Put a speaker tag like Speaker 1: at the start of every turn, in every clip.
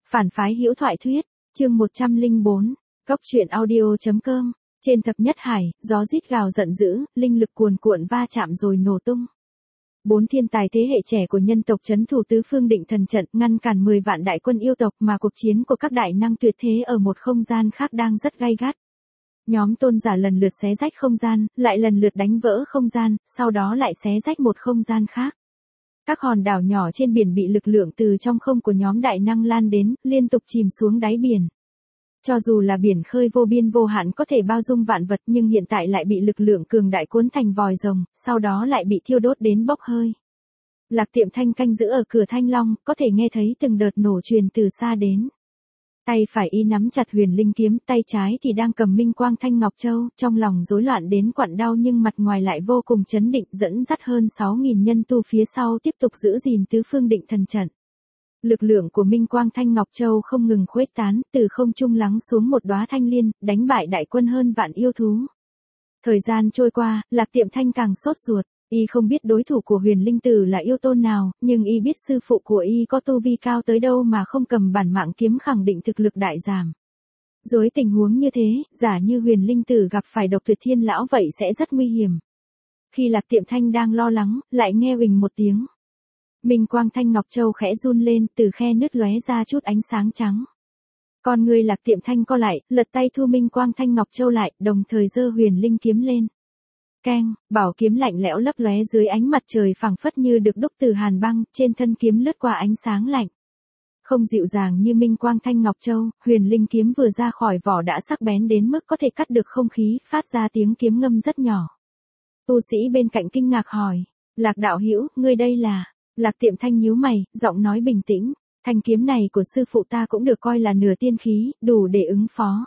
Speaker 1: Phản phái hữu thoại thuyết, chương 104, Góc truyện audio.com, trên thập nhất hải, gió rít gào giận dữ, linh lực cuồn cuộn va chạm rồi nổ tung. 4 thiên tài thế hệ trẻ của nhân tộc trấn thủ tứ phương định thần trận ngăn cản 10 vạn đại quân yêu tộc mà cuộc chiến của các đại năng tuyệt thế ở một không gian khác đang rất gay gắt. Nhóm tôn giả lần lượt xé rách không gian, lại lần lượt đánh vỡ không gian, sau đó lại xé rách một không gian khác. Các hòn đảo nhỏ trên biển bị lực lượng từ trong không của nhóm đại năng lan đến, liên tục chìm xuống đáy biển. Cho dù là biển khơi vô biên vô hạn có thể bao dung vạn vật nhưng hiện tại lại bị lực lượng cường đại cuốn thành vòi rồng, sau đó lại bị thiêu đốt đến bốc hơi. Lạc Tiệm Thanh canh giữ ở cửa Thanh Long, có thể nghe thấy từng đợt nổ truyền từ xa đến. Tay phải y nắm chặt huyền linh kiếm, tay trái thì đang cầm minh quang thanh ngọc châu, trong lòng rối loạn đến quặn đau nhưng mặt ngoài lại vô cùng chấn định, dẫn dắt hơn 6.000 nhân tu phía sau tiếp tục giữ gìn tứ phương định thần trận. Lực lượng của minh quang thanh ngọc châu không ngừng khuếch tán, từ không trung lắng xuống một đóa thanh liên, đánh bại đại quân hơn vạn yêu thú. Thời gian trôi qua, Lạc Tiệm Thanh càng sốt ruột. Y không biết đối thủ của huyền linh tử là yêu tôn nào, nhưng y biết sư phụ của y có tu vi cao tới đâu mà không cầm bản mạng kiếm khẳng định thực lực đại giảm. Dưới tình huống như thế, giả như huyền linh tử gặp phải độc tuyệt thiên lão vậy sẽ rất nguy hiểm. Khi Lạc Tiệm Thanh đang lo lắng, lại nghe huỳnh một tiếng. Minh quang thanh ngọc châu khẽ run lên, từ khe nứt lóe ra chút ánh sáng trắng. Con người Lạc Tiệm Thanh co lại, lật tay thu minh quang thanh ngọc châu lại, đồng thời giơ huyền linh kiếm lên. Keng, bảo kiếm lạnh lẽo lấp lóe dưới ánh mặt trời phẳng phất như được đúc từ hàn băng, trên thân kiếm lướt qua ánh sáng lạnh. Không dịu dàng như minh quang thanh ngọc châu, huyền linh kiếm vừa ra khỏi vỏ đã sắc bén đến mức có thể cắt được không khí, phát ra tiếng kiếm ngâm rất nhỏ. Tu sĩ bên cạnh kinh ngạc hỏi, Lạc đạo hữu, ngươi đây là? Lạc Tiệm Thanh nhíu mày, giọng nói bình tĩnh, thanh kiếm này của sư phụ ta cũng được coi là nửa tiên khí, đủ để ứng phó.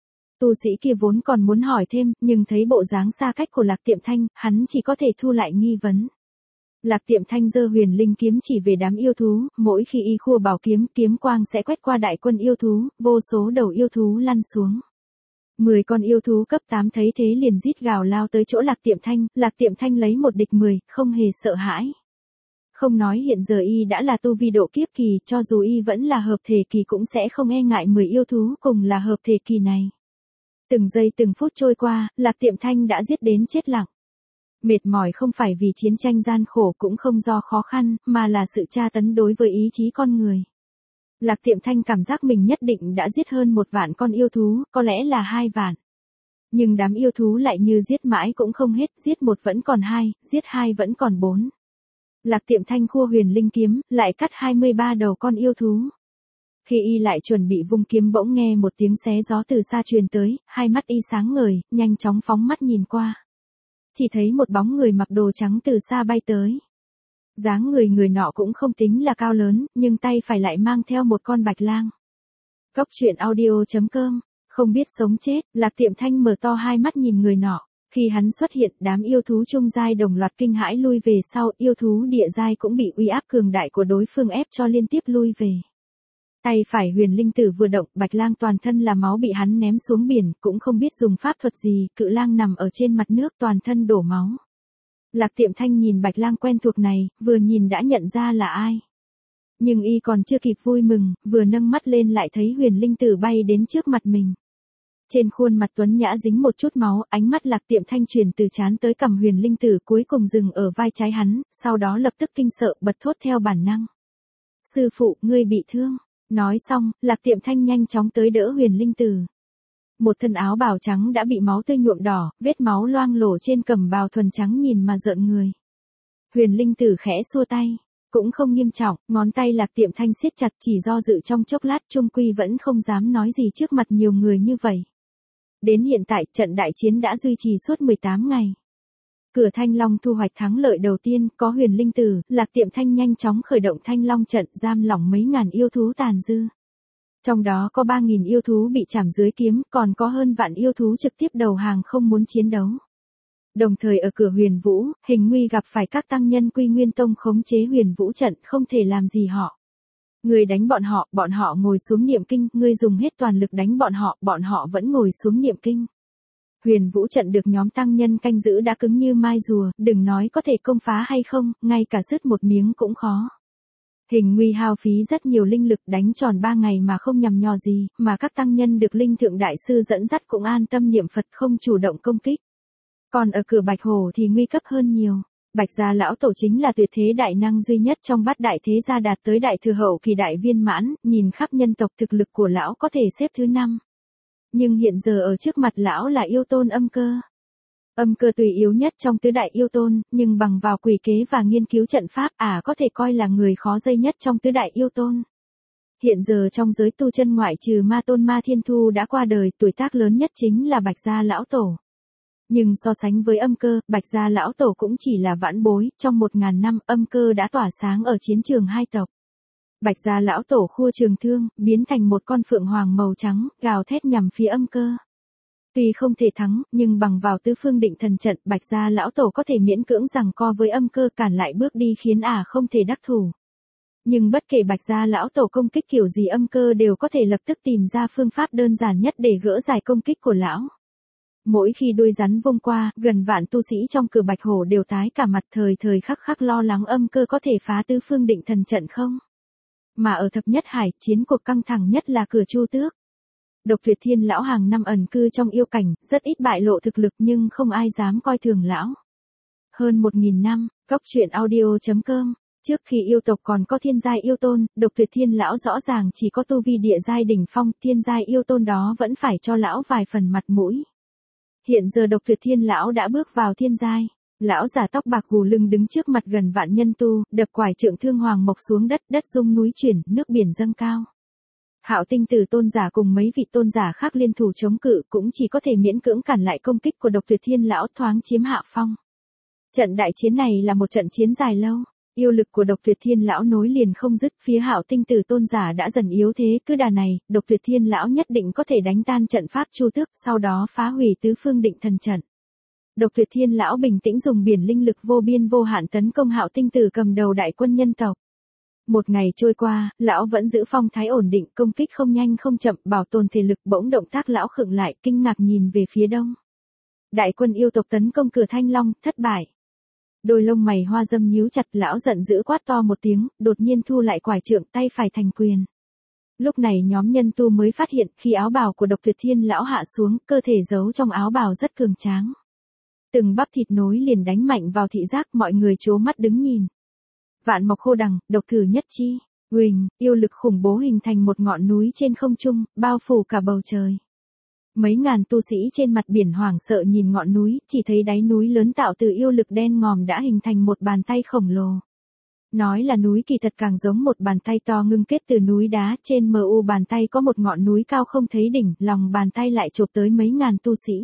Speaker 1: Tu sĩ kia vốn còn muốn hỏi thêm, nhưng thấy bộ dáng xa cách của Lạc Tiệm Thanh, hắn chỉ có thể thu lại nghi vấn. Lạc Tiệm Thanh giơ huyền linh kiếm chỉ về đám yêu thú, mỗi khi y khua bảo kiếm, kiếm quang sẽ quét qua đại quân yêu thú, vô số đầu yêu thú lăn xuống. 10 con yêu thú cấp 8 thấy thế liền rít gào lao tới chỗ Lạc Tiệm Thanh lấy một địch 10, không hề sợ hãi. Không nói hiện giờ y đã là tu vi độ kiếp kỳ, cho dù y vẫn là hợp thể kỳ cũng sẽ không e ngại 10 yêu thú cùng là hợp thể kỳ này. Từng giây từng phút trôi qua, Lạc Tiệm Thanh đã giết đến chết lặng. Mệt mỏi không phải vì chiến tranh gian khổ cũng không do khó khăn, mà là sự tra tấn đối với ý chí con người. Lạc Tiệm Thanh cảm giác mình nhất định đã giết hơn 1 vạn con yêu thú, có lẽ là 2 vạn. Nhưng đám yêu thú lại như giết mãi cũng không hết, giết 1 vẫn còn 2, giết 2 vẫn còn 4. Lạc Tiệm Thanh khua huyền linh kiếm, lại cắt 23 đầu con yêu thú. Khi y lại chuẩn bị vung kiếm bỗng nghe một tiếng xé gió từ xa truyền tới, hai mắt y sáng ngời, nhanh chóng phóng mắt nhìn qua. Chỉ thấy một bóng người mặc đồ trắng từ xa bay tới. Dáng người nọ cũng không tính là cao lớn, nhưng tay phải lại mang theo một con bạch lang. Góc truyện audio.com, không biết sống chết, Lạc Tiệm Thanh mở to hai mắt nhìn người nọ. Khi hắn xuất hiện, đám yêu thú trung giai đồng loạt kinh hãi lui về sau, yêu thú địa giai cũng bị uy áp cường đại của đối phương ép cho liên tiếp lui về. Tay phải huyền linh tử vừa động, bạch lang toàn thân là máu bị hắn ném xuống biển, cũng không biết dùng pháp thuật gì, cự lang nằm ở trên mặt nước toàn thân đổ máu. Lạc Tiệm Thanh nhìn bạch lang quen thuộc này, vừa nhìn đã nhận ra là ai. Nhưng y còn chưa kịp vui mừng, vừa nâng mắt lên lại thấy huyền linh tử bay đến trước mặt mình. Trên khuôn mặt tuấn nhã dính một chút máu, ánh mắt Lạc Tiệm Thanh truyền từ trán tới cằm huyền linh tử cuối cùng dừng ở vai trái hắn, sau đó lập tức kinh sợ, bật thốt theo bản năng. Sư phụ, ngươi bị thương. Nói xong, Lạc Tiệm Thanh nhanh chóng tới đỡ huyền linh tử. Một thân áo bào trắng đã bị máu tươi nhuộm đỏ, vết máu loang lổ trên cẩm bào thuần trắng nhìn mà rợn người. Huyền linh tử khẽ xua tay, cũng không nghiêm trọng, ngón tay Lạc Tiệm Thanh siết chặt, chỉ do dự trong chốc lát chung quy vẫn không dám nói gì trước mặt nhiều người như vậy. Đến hiện tại, trận đại chiến đã duy trì suốt 18 ngày. Cửa Thanh Long thu hoạch thắng lợi đầu tiên, có huyền linh tử, Lạc Tiệm Thanh nhanh chóng khởi động Thanh Long trận, giam lỏng mấy ngàn yêu thú tàn dư. Trong đó có 3.000 yêu thú bị chảm dưới kiếm, còn có hơn vạn yêu thú trực tiếp đầu hàng không muốn chiến đấu. Đồng thời ở cửa Huyền Vũ, Hình Nguy gặp phải các tăng nhân Quy Nguyên Tông khống chế Huyền Vũ trận, không thể làm gì họ. Người đánh bọn họ ngồi xuống niệm kinh, ngươi dùng hết toàn lực đánh bọn họ vẫn ngồi xuống niệm kinh. Huyền Vũ trận được nhóm tăng nhân canh giữ đã cứng như mai rùa, đừng nói có thể công phá hay không, ngay cả sứt một miếng cũng khó. Hình nguy hao phí rất nhiều linh lực đánh tròn 3 ngày mà không nhằm nhò gì, mà các tăng nhân được linh thượng đại sư dẫn dắt cũng an tâm niệm Phật không chủ động công kích. Còn ở cửa Bạch Hổ thì nguy cấp hơn nhiều. Bạch gia lão tổ chính là tuyệt thế đại năng duy nhất trong bát đại thế gia đạt tới đại thừa hậu kỳ đại viên mãn, nhìn khắp nhân tộc thực lực của lão có thể xếp thứ 5. Nhưng hiện giờ ở trước mặt lão là yêu tôn Âm Cơ. Âm Cơ tùy yếu nhất trong tứ đại yêu tôn, nhưng bằng vào quỷ kế và nghiên cứu trận pháp có thể coi là người khó dây nhất trong tứ đại yêu tôn. Hiện giờ trong giới tu chân ngoại trừ Ma Tôn Ma Thiên Thu đã qua đời, tuổi tác lớn nhất chính là Bạch gia lão tổ. Nhưng so sánh với Âm Cơ, Bạch gia lão tổ cũng chỉ là vãn bối, trong 1000 năm Âm Cơ đã tỏa sáng ở chiến trường hai tộc. Bạch gia lão tổ khua trường thương, biến thành một con phượng hoàng màu trắng, gào thét nhằm phía Âm Cơ. Tuy không thể thắng, nhưng bằng vào tứ phương định thần trận, Bạch gia lão tổ có thể miễn cưỡng giằng co với Âm Cơ, cản lại bước đi khiến không thể đắc thủ. Nhưng bất kể Bạch gia lão tổ công kích kiểu gì, Âm Cơ đều có thể lập tức tìm ra phương pháp đơn giản nhất để gỡ giải công kích của lão. Mỗi khi đuôi rắn vung qua, gần vạn tu sĩ trong cửa Bạch Hổ đều tái cả mặt, thời thời khắc khắc lo lắng Âm Cơ có thể phá tứ phương định thần trận không. Mà ở thập nhất hải, chiến cuộc căng thẳng nhất là cửa Chu Tước. Độc Tuyệt Thiên lão hàng năm ẩn cư trong yêu cảnh, rất ít bại lộ thực lực nhưng không ai dám coi thường lão. Hơn 1000 năm, Cốc Truyện Audio.com. Trước khi yêu tộc còn có thiên giai yêu tôn, Độc Tuyệt Thiên lão rõ ràng chỉ có tu vi địa giai đỉnh phong, thiên giai yêu tôn đó vẫn phải cho lão vài phần mặt mũi. Hiện giờ Độc Tuyệt Thiên lão đã bước vào thiên giai. Lão già tóc bạc gù lưng đứng trước mặt gần vạn nhân tu, đập quải trượng thương hoàng mộc xuống đất, đất rung núi chuyển, nước biển dâng cao. Hạo Tinh Tử tôn giả cùng mấy vị tôn giả khác liên thủ chống cự cũng chỉ có thể miễn cưỡng cản lại công kích của Độc Tuyệt Thiên lão, thoáng chiếm hạ phong. Trận đại chiến này là một trận chiến dài lâu. Yêu lực của Độc Tuyệt Thiên lão nối liền không dứt, phía Hạo Tinh Tử tôn giả đã dần yếu thế, cứ đà này, Độc Tuyệt Thiên lão nhất định có thể đánh tan trận pháp Chu Tước, sau đó phá hủy tứ phương định thần trận. Độc Tuyệt Thiên lão bình tĩnh dùng biển linh lực vô biên vô hạn tấn công Hạo Tinh Tử cầm đầu đại quân nhân tộc. Một ngày trôi qua, lão vẫn giữ phong thái ổn định, công kích không nhanh không chậm, bảo tồn thể lực. Bỗng động tác lão khựng lại, kinh ngạc nhìn về phía đông. Đại quân yêu tộc tấn công cửa Thanh Long, thất bại. Đôi lông mày hoa dâm nhíu chặt, lão giận dữ quát to một tiếng, đột nhiên thu lại quải trượng, tay phải thành quyền. Lúc này nhóm nhân tu mới phát hiện, khi áo bào của Độc Tuyệt Thiên lão hạ xuống, cơ thể giấu trong áo bào rất cường tráng. Từng bắp thịt nối liền đánh mạnh vào thị giác, mọi người trố mắt đứng nhìn. Vạn mộc khô đằng, độc thử nhất chi, huỳnh, yêu lực khủng bố hình thành một ngọn núi trên không trung, bao phủ cả bầu trời. Mấy ngàn tu sĩ trên mặt biển hoảng sợ nhìn ngọn núi, chỉ thấy đáy núi lớn tạo từ yêu lực đen ngòm đã hình thành một bàn tay khổng lồ. Nói là núi kỳ thật càng giống một bàn tay to ngưng kết từ núi đá, trên mu bàn tay có một ngọn núi cao không thấy đỉnh, lòng bàn tay lại chộp tới mấy ngàn tu sĩ.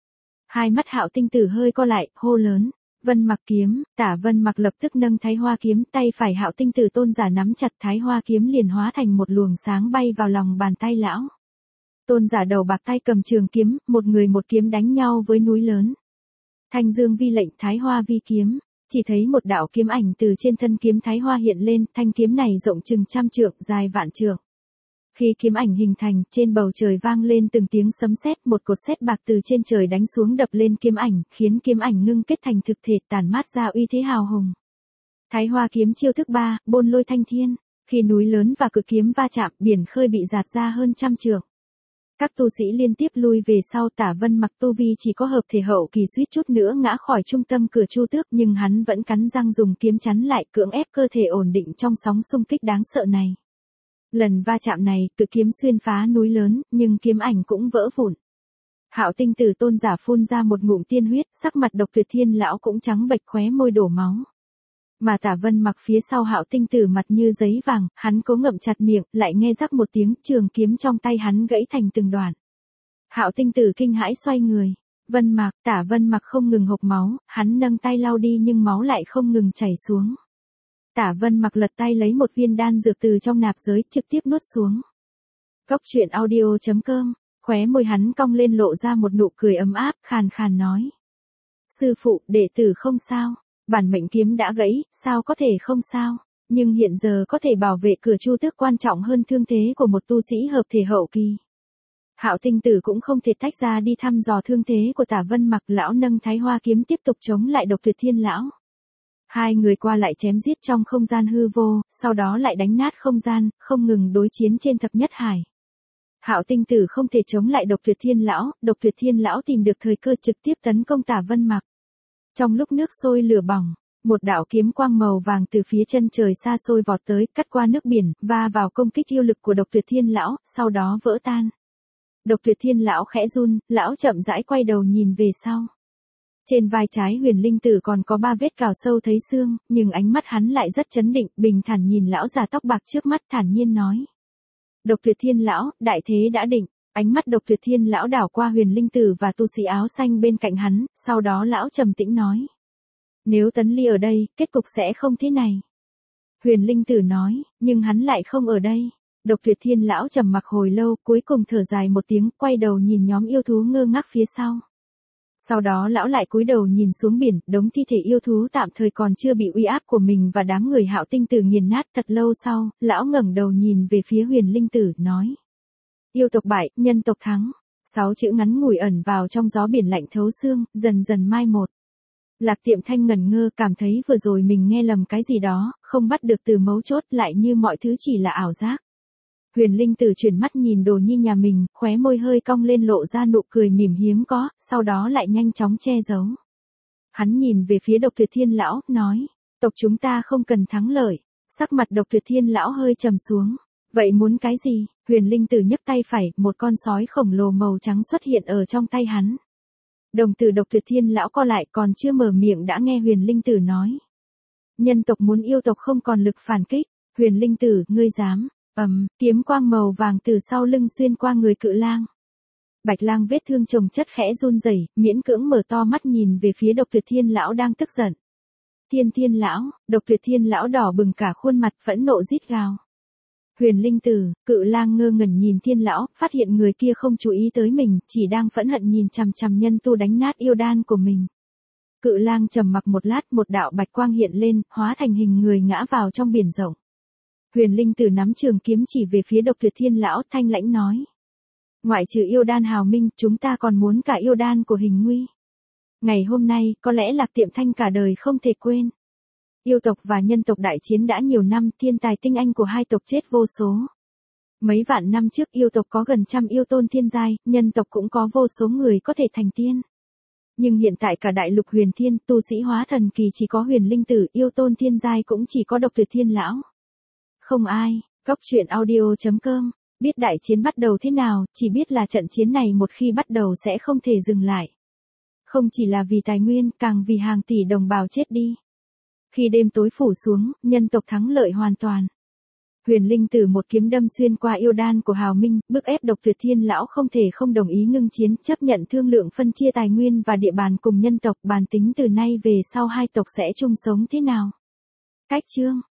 Speaker 1: Hai mắt Hạo Tinh Tử hơi co lại, hô lớn. Vân Mặc kiếm, Tả Vân Mặc lập tức nâng Thái Hoa kiếm, tay phải Hạo Tinh Tử tôn giả nắm chặt Thái Hoa kiếm liền hóa thành một luồng sáng bay vào lòng bàn tay lão. Tôn giả đầu bạc tay cầm trường kiếm, một người một kiếm đánh nhau với núi lớn. Thanh Dương vi lệnh, Thái Hoa vi kiếm, chỉ thấy một đạo kiếm ảnh từ trên thân kiếm Thái Hoa hiện lên, thanh kiếm này rộng chừng 100 trượng, dài vạn trượng. Khi kiếm ảnh hình thành, trên bầu trời vang lên từng tiếng sấm sét, một cột sét bạc từ trên trời đánh xuống đập lên kiếm ảnh, khiến kiếm ảnh ngưng kết thành thực thể, tản mát ra uy thế hào hùng. Thái Hoa kiếm chiêu thức 3, Bôn Lôi Thanh Thiên. Khi núi lớn và cự kiếm va chạm, biển khơi bị dạt ra hơn 100 trượng. Các tu sĩ liên tiếp lui về sau. Tả Vân Mặc tu vi chỉ có hợp thể hậu kỳ, suýt chút nữa ngã khỏi trung tâm cửa Chu Tước, nhưng hắn vẫn cắn răng dùng kiếm chắn lại, cưỡng ép cơ thể ổn định trong sóng xung kích đáng sợ này. Lần va chạm này, cự kiếm xuyên phá núi lớn, nhưng kiếm ảnh cũng vỡ vụn. Hạo Tinh Tử tôn giả phun ra một ngụm tiên huyết, sắc mặt Độc Tuyệt Thiên lão cũng trắng bệch, khóe môi đổ máu. Mà Tả Vân Mặc phía sau Hạo Tinh Tử mặt như giấy vàng, hắn cố ngậm chặt miệng, lại nghe rắc một tiếng, trường kiếm trong tay hắn gãy thành từng đoạn. Hạo Tinh Tử kinh hãi xoay người. Tả Vân Mặc không ngừng hộc máu, hắn nâng tay lau đi nhưng máu lại không ngừng chảy xuống. Tả Vân Mặc lật tay lấy một viên đan dược từ trong nạp giới, trực tiếp nuốt xuống. Cốc Truyện Audio.com, khóe môi hắn cong lên lộ ra một nụ cười ấm áp, khàn khàn nói. Sư phụ, đệ tử không sao, bản mệnh kiếm đã gãy, sao có thể không sao, nhưng hiện giờ có thể bảo vệ cửa Chu Tước quan trọng hơn thương thế của một tu sĩ hợp thể hậu kỳ. Hạo Tinh Tử cũng không thể tách ra đi thăm dò thương thế của Tả Vân Mặc, lão nâng Thái Hoa kiếm tiếp tục chống lại Độc Tuyệt Thiên lão. Hai người qua lại chém giết trong không gian hư vô, sau đó lại đánh nát không gian, không ngừng đối chiến trên thập nhất hải. Hạo Tinh Tử không thể chống lại Độc Tuyệt Thiên Lão, Độc Tuyệt Thiên Lão tìm được thời cơ trực tiếp tấn công Tả Vân Mặc. Trong lúc nước sôi lửa bỏng, một đạo kiếm quang màu vàng từ phía chân trời xa xôi vọt tới, cắt qua nước biển, va vào công kích yêu lực của Độc Tuyệt Thiên Lão, sau đó vỡ tan. Độc Tuyệt Thiên Lão khẽ run, lão chậm rãi quay đầu nhìn về sau. Trên vai trái Huyền Linh Tử còn có 3 vết cào sâu thấy xương, nhưng ánh mắt hắn lại rất chấn định, bình thản nhìn lão già tóc bạc trước mắt thản nhiên nói. Độc Tuyệt Thiên Lão, đại thế đã định. Ánh mắt Độc Tuyệt Thiên Lão đảo qua Huyền Linh Tử và tu sĩ áo xanh bên cạnh hắn, sau đó lão trầm tĩnh nói. Nếu Tấn Ly ở đây, kết cục sẽ không thế này. Huyền Linh Tử nói, nhưng hắn lại không ở đây. Độc Tuyệt Thiên Lão trầm mặc hồi lâu, cuối cùng thở dài một tiếng, quay đầu nhìn nhóm yêu thú ngơ ngác phía sau. Sau đó lão lại cúi đầu nhìn xuống biển, đống thi thể yêu thú tạm thời còn chưa bị uy áp của mình và đám người Hạo Tinh Tử nghiền nát. Thật lâu sau, lão ngẩng đầu nhìn về phía Huyền Linh Tử, nói. Yêu tộc bại, nhân tộc thắng. 6 chữ ngắn ngủi ẩn vào trong gió biển lạnh thấu xương, dần dần mai một. Lạc Tiệm Thanh ngẩn ngơ, cảm thấy vừa rồi mình nghe lầm cái gì đó, không bắt được từ mấu chốt, lại như mọi thứ chỉ là ảo giác. Huyền Linh Tử chuyển mắt nhìn Đồ Nhi nhà mình, khóe môi hơi cong lên lộ ra nụ cười mỉm hiếm có, sau đó lại nhanh chóng che giấu. Hắn nhìn về phía Độc Tuyệt Thiên Lão, nói, tộc chúng ta không cần thắng lợi. Sắc mặt Độc Tuyệt Thiên Lão hơi trầm xuống. Vậy muốn cái gì? Huyền Linh Tử nhấc tay phải, một con sói khổng lồ màu trắng xuất hiện ở trong tay hắn. Đồng tử Độc Tuyệt Thiên Lão co lại, còn chưa mở miệng đã nghe Huyền Linh Tử nói. Nhân tộc muốn yêu tộc không còn lực phản kích. Huyền Linh Tử, ngươi dám. Kiếm quang màu vàng từ sau lưng xuyên qua người Cự Lang. Bạch Lang vết thương chồng chất khẽ run rẩy, miễn cưỡng mở to mắt nhìn về phía Độc Tuyệt Thiên Lão đang tức giận. Thiên Lão, Độc Tuyệt Thiên Lão đỏ bừng cả khuôn mặt, phẫn nộ rít gào. Huyền Linh Tử, Cự Lang ngơ ngẩn nhìn Thiên Lão, phát hiện người kia không chú ý tới mình, chỉ đang phẫn hận nhìn chằm chằm nhân tu đánh nát yêu đan của mình. Cự Lang trầm mặc một lát, một đạo bạch quang hiện lên, hóa thành hình người ngã vào trong biển rộng. Huyền Linh Tử nắm trường kiếm chỉ về phía Độc Tuyệt Thiên Lão, thanh lãnh nói. Ngoại trừ yêu đan hào minh, chúng ta còn muốn cả yêu đan của Hình Nguy. Ngày hôm nay, có lẽ Lạc Tiệm Thanh cả đời không thể quên. Yêu tộc và nhân tộc đại chiến đã nhiều năm, thiên tài tinh anh của hai tộc chết vô số. Mấy vạn năm trước yêu tộc có gần 100 yêu tôn thiên giai, nhân tộc cũng có vô số người có thể thành tiên. Nhưng hiện tại cả đại lục huyền thiên, tu sĩ hóa thần kỳ chỉ có Huyền Linh Tử, yêu tôn thiên giai cũng chỉ có Độc Tuyệt Thiên Lão. Không ai, Góc Truyện Audio.com, biết đại chiến bắt đầu thế nào, chỉ biết là trận chiến này một khi bắt đầu sẽ không thể dừng lại. Không chỉ là vì tài nguyên, càng vì hàng tỷ đồng bào chết đi. Khi đêm tối phủ xuống, nhân tộc thắng lợi hoàn toàn. Huyền Linh Tử một kiếm đâm xuyên qua yêu đan của Hào Minh, bức ép Độc Tuyệt Thiên Lão không thể không đồng ý ngưng chiến, chấp nhận thương lượng phân chia tài nguyên và địa bàn cùng nhân tộc, bàn tính từ nay về sau hai tộc sẽ chung sống thế nào. Cách chương